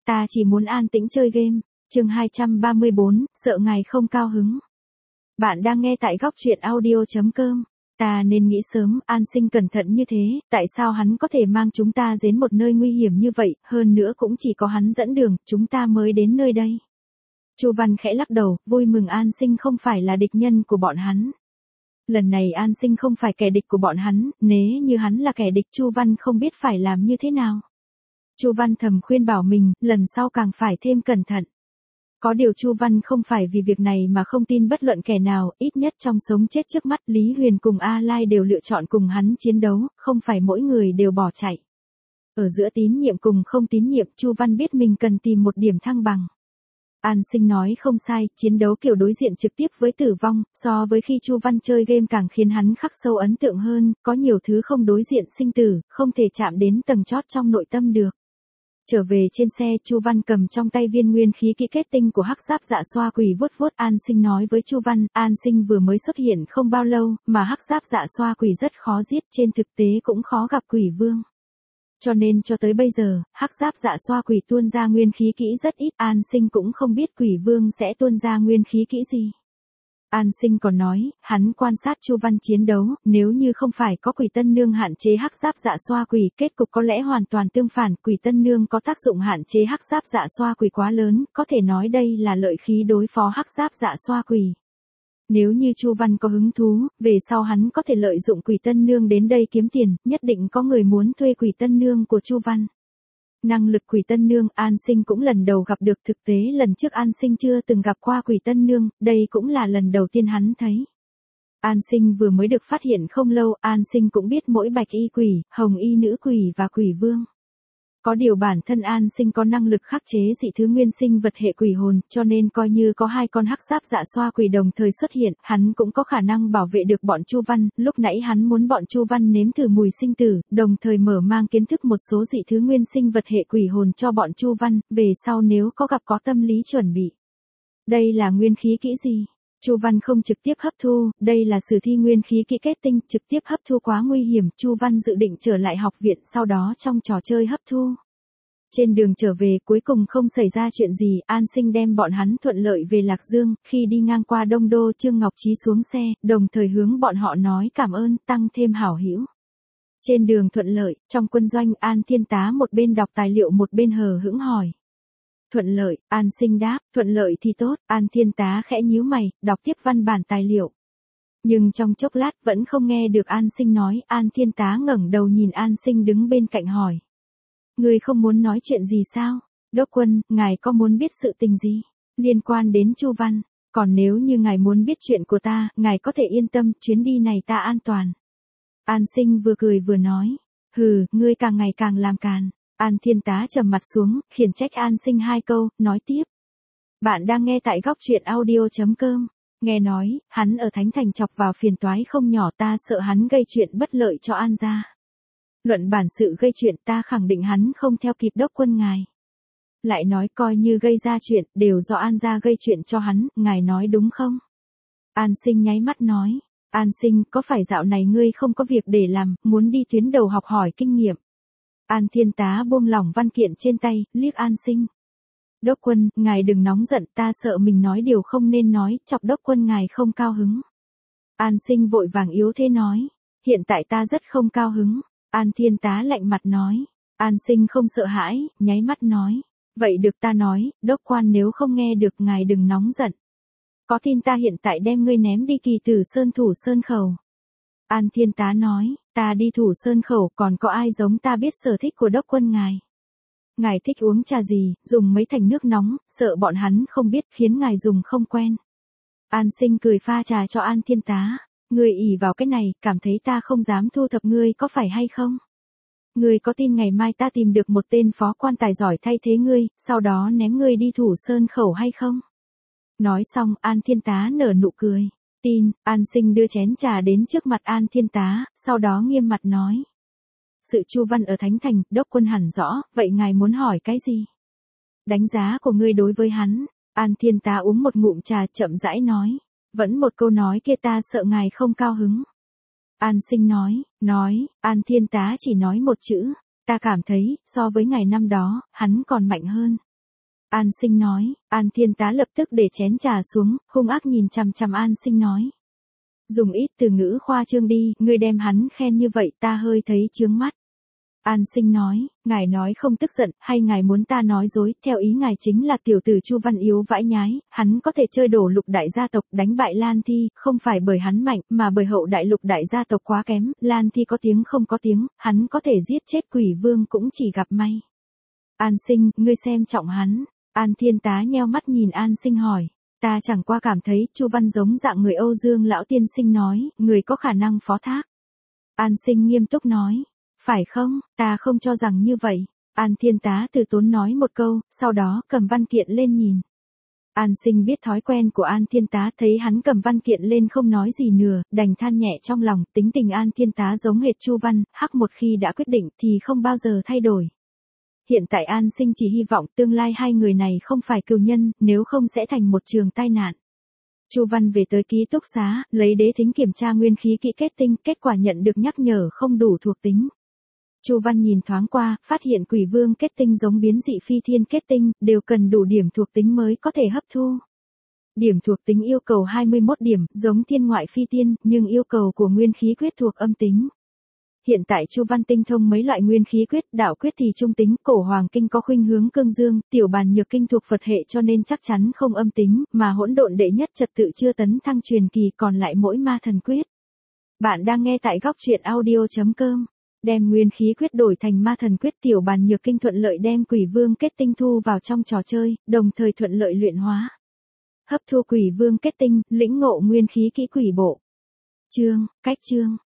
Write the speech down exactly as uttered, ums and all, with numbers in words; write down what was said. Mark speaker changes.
Speaker 1: ta chỉ muốn an tĩnh chơi game. Chương hai trăm ba mươi bốn, sợ ngài không cao hứng. Bạn đang nghe tại góc truyện audio chấm com. Ta nên nghĩ sớm, An Sinh cẩn thận như thế, tại sao hắn có thể mang chúng ta đến một nơi nguy hiểm như vậy, hơn nữa cũng chỉ có hắn dẫn đường, chúng ta mới đến nơi đây. Chu Văn khẽ lắc đầu, vui mừng An Sinh không phải là địch nhân của bọn hắn. Lần này An Sinh không phải kẻ địch của bọn hắn, nếu như hắn là kẻ địch Chu Văn không biết phải làm như thế nào. Chu Văn thầm khuyên bảo mình, lần sau càng phải thêm cẩn thận. Có điều Chu Văn không phải vì việc này mà không tin bất luận kẻ nào, ít nhất trong sống chết trước mắt Lý Huyền cùng A Lai đều lựa chọn cùng hắn chiến đấu, không phải mỗi người đều bỏ chạy. Ở giữa tín nhiệm cùng không tín nhiệm Chu Văn biết mình cần tìm một điểm thăng bằng. An Sinh nói không sai, chiến đấu kiểu đối diện trực tiếp với tử vong, so với khi Chu Văn chơi game càng khiến hắn khắc sâu ấn tượng hơn, có nhiều thứ không đối diện sinh tử, không thể chạm đến tầng chót trong nội tâm được. Trở về trên xe, Chu Văn cầm trong tay viên nguyên khí kỹ kết tinh của hắc giáp dạ xoa quỷ vuốt vuốt. An Sinh nói với Chu Văn, An Sinh vừa mới xuất hiện không bao lâu, mà hắc giáp dạ xoa quỷ rất khó giết, trên thực tế cũng khó gặp quỷ vương. Cho nên cho tới bây giờ, hắc giáp dạ xoa quỷ tuôn ra nguyên khí kỹ rất ít, An Sinh cũng không biết quỷ vương sẽ tuôn ra nguyên khí kỹ gì. An Sinh còn nói, hắn quan sát Chu Văn chiến đấu, nếu như không phải có quỷ tân nương hạn chế hắc giáp dạ xoa quỷ, kết cục có lẽ hoàn toàn tương phản, quỷ tân nương có tác dụng hạn chế hắc giáp dạ xoa quỷ quá lớn, có thể nói đây là lợi khí đối phó hắc giáp dạ xoa quỷ. Nếu như Chu Văn có hứng thú, về sau hắn có thể lợi dụng quỷ tân nương đến đây kiếm tiền, nhất định có người muốn thuê quỷ tân nương của Chu Văn. Năng lực quỷ tân nương, An Sinh cũng lần đầu gặp được, thực tế lần trước An Sinh chưa từng gặp qua quỷ tân nương, đây cũng là lần đầu tiên hắn thấy. An Sinh vừa mới được phát hiện không lâu, An Sinh cũng biết mỗi bạch y quỷ, hồng y nữ quỷ và quỷ vương. Có điều bản thân An Sinh có năng lực khắc chế dị thứ nguyên sinh vật hệ quỷ hồn, cho nên coi như có hai con hắc giáp dạ xoa quỷ đồng thời xuất hiện, hắn cũng có khả năng bảo vệ được bọn Chu Văn. Lúc nãy hắn muốn bọn Chu Văn nếm thử mùi sinh tử, đồng thời mở mang kiến thức một số dị thứ nguyên sinh vật hệ quỷ hồn cho bọn Chu Văn, về sau nếu có gặp có tâm lý chuẩn bị. Đây là nguyên khí kỹ gì? Chu Văn không trực tiếp hấp thu, đây là sử thi nguyên khí kỹ kết tinh, trực tiếp hấp thu quá nguy hiểm, Chu Văn dự định trở lại học viện sau đó trong trò chơi hấp thu. Trên đường trở về cuối cùng không xảy ra chuyện gì, An Sinh đem bọn hắn thuận lợi về Lạc Dương, khi đi ngang qua Đông Đô Trương Ngọc Trí xuống xe, đồng thời hướng bọn họ nói cảm ơn, tăng thêm hảo hữu. Trên đường thuận lợi, trong quân doanh An Thiên Tá một bên đọc tài liệu một bên hờ hững hỏi. Thuận lợi, An Sinh đáp, thuận lợi thì tốt, An Thiên Tá khẽ nhíu mày, đọc tiếp văn bản tài liệu. Nhưng trong chốc lát vẫn không nghe được An Sinh nói, An Thiên Tá ngẩng đầu nhìn An Sinh đứng bên cạnh hỏi. Người không muốn nói chuyện gì sao? Đốc quân, ngài có muốn biết sự tình gì? Liên quan đến Chu Văn, còn nếu như ngài muốn biết chuyện của ta, ngài có thể yên tâm, chuyến đi này ta an toàn. An Sinh vừa cười vừa nói, hừ, ngươi càng ngày càng làm càn. An Thiên Tá trầm mặt xuống, khiển trách An Sinh hai câu, nói tiếp. Bạn đang nghe tại góc truyện audio chấm com. Nghe nói, hắn ở Thánh Thành chọc vào phiền toái không nhỏ, ta sợ hắn gây chuyện bất lợi cho An gia. Luận bản sự gây chuyện ta khẳng định hắn không theo kịp đốc quân ngài. Lại nói coi như gây ra chuyện, đều do An gia gây chuyện cho hắn, ngài nói đúng không? An Sinh nháy mắt nói, An Sinh, có phải dạo này ngươi không có việc để làm, muốn đi tuyến đầu học hỏi kinh nghiệm? An Thiên Tá buông lỏng văn kiện trên tay, liếc An Sinh. Đốc quân, ngài đừng nóng giận, ta sợ mình nói điều không nên nói, chọc đốc quân ngài không cao hứng. An Sinh vội vàng yếu thế nói, hiện tại ta rất không cao hứng. An Thiên Tá lạnh mặt nói, An Sinh không sợ hãi, nháy mắt nói, vậy được ta nói, đốc quan nếu không nghe được ngài đừng nóng giận. Có tin ta hiện tại đem ngươi ném đi Kỳ Tử Sơn thủ sơn khẩu. An Thiên Tá nói, ta đi thủ sơn khẩu còn có ai giống ta biết sở thích của đốc quân ngài. Ngài thích uống trà gì, dùng mấy thành nước nóng, sợ bọn hắn không biết khiến ngài dùng không quen. An Sinh cười pha trà cho An Thiên Tá, ngươi ỷ vào cái này, cảm thấy ta không dám thu thập ngươi có phải hay không? Ngươi có tin ngày mai ta tìm được một tên phó quan tài giỏi thay thế ngươi, sau đó ném ngươi đi thủ sơn khẩu hay không? Nói xong, An Thiên Tá nở nụ cười. Tin, An Sinh đưa chén trà đến trước mặt An Thiên Tá, sau đó nghiêm mặt nói. Sự Chu Văn ở Thánh Thành, đốc quân hẳn rõ, vậy ngài muốn hỏi cái gì? Đánh giá của ngươi đối với hắn. An Thiên Tá uống một ngụm trà chậm rãi nói. Vẫn một câu nói kia ta sợ ngài không cao hứng. An Sinh nói, nói, An Thiên Tá chỉ nói một chữ. Ta cảm thấy, so với ngày năm đó, hắn còn mạnh hơn. An Sinh nói, An Thiên Tá lập tức để chén trà xuống, hung ác nhìn chằm chằm An Sinh nói. Dùng ít từ ngữ khoa trương đi, ngươi đem hắn khen như vậy ta hơi thấy chướng mắt. An Sinh nói, ngài nói không tức giận, hay ngài muốn ta nói dối, theo ý ngài chính là tiểu tử Chu Văn yếu vãi nhái, hắn có thể chơi đổ lục đại gia tộc đánh bại Lan Thi, không phải bởi hắn mạnh, mà bởi hậu đại lục đại gia tộc quá kém, Lan Thi có tiếng không có tiếng, hắn có thể giết chết quỷ vương cũng chỉ gặp may. An Sinh, ngươi xem trọng hắn. An Thiên Tá nheo mắt nhìn An Sinh hỏi. Ta chẳng qua cảm thấy Chu Văn giống dạng người Âu Dương lão tiên sinh nói, người có khả năng phó thác. An Sinh nghiêm túc nói. Phải không, ta không cho rằng như vậy. An Thiên Tá từ tốn nói một câu, sau đó cầm văn kiện lên nhìn. An Sinh biết thói quen của An Thiên Tá, thấy hắn cầm văn kiện lên không nói gì nữa, đành than nhẹ trong lòng, tính tình An Thiên Tá giống hệt Chu Văn, hắc một khi đã quyết định thì không bao giờ thay đổi. Hiện tại An Sinh chỉ hy vọng tương lai hai người này không phải cừu nhân, nếu không sẽ thành một trường tai nạn. Chu Văn về tới ký túc xá, lấy đế thính kiểm tra nguyên khí kỹ kết tinh, kết quả nhận được nhắc nhở không đủ thuộc tính. Chu Văn nhìn thoáng qua, phát hiện quỷ vương kết tinh giống biến dị phi thiên kết tinh, đều cần đủ điểm thuộc tính mới có thể hấp thu. Điểm thuộc tính yêu cầu hai mươi mốt điểm, giống thiên ngoại phi tiên, nhưng yêu cầu của nguyên khí quyết thuộc âm tính. Hiện tại Chu Văn tinh thông mấy loại nguyên khí quyết, đạo quyết thì trung tính, cổ hoàng kinh có khuynh hướng cương dương, tiểu bàn nhược kinh thuộc Phật hệ cho nên chắc chắn không âm tính, mà hỗn độn đệ nhất trật tự chưa tấn thăng truyền kỳ, còn lại mỗi ma thần quyết. Bạn đang nghe tại góc truyện audio chấm com. Đem nguyên khí quyết đổi thành ma thần quyết, tiểu bàn nhược kinh thuận lợi đem quỷ vương kết tinh thu vào trong trò chơi, đồng thời thuận lợi luyện hóa. Hấp thu quỷ vương kết tinh, lĩnh ngộ nguyên khí kỹ quỷ bộ. Chương, cách chương.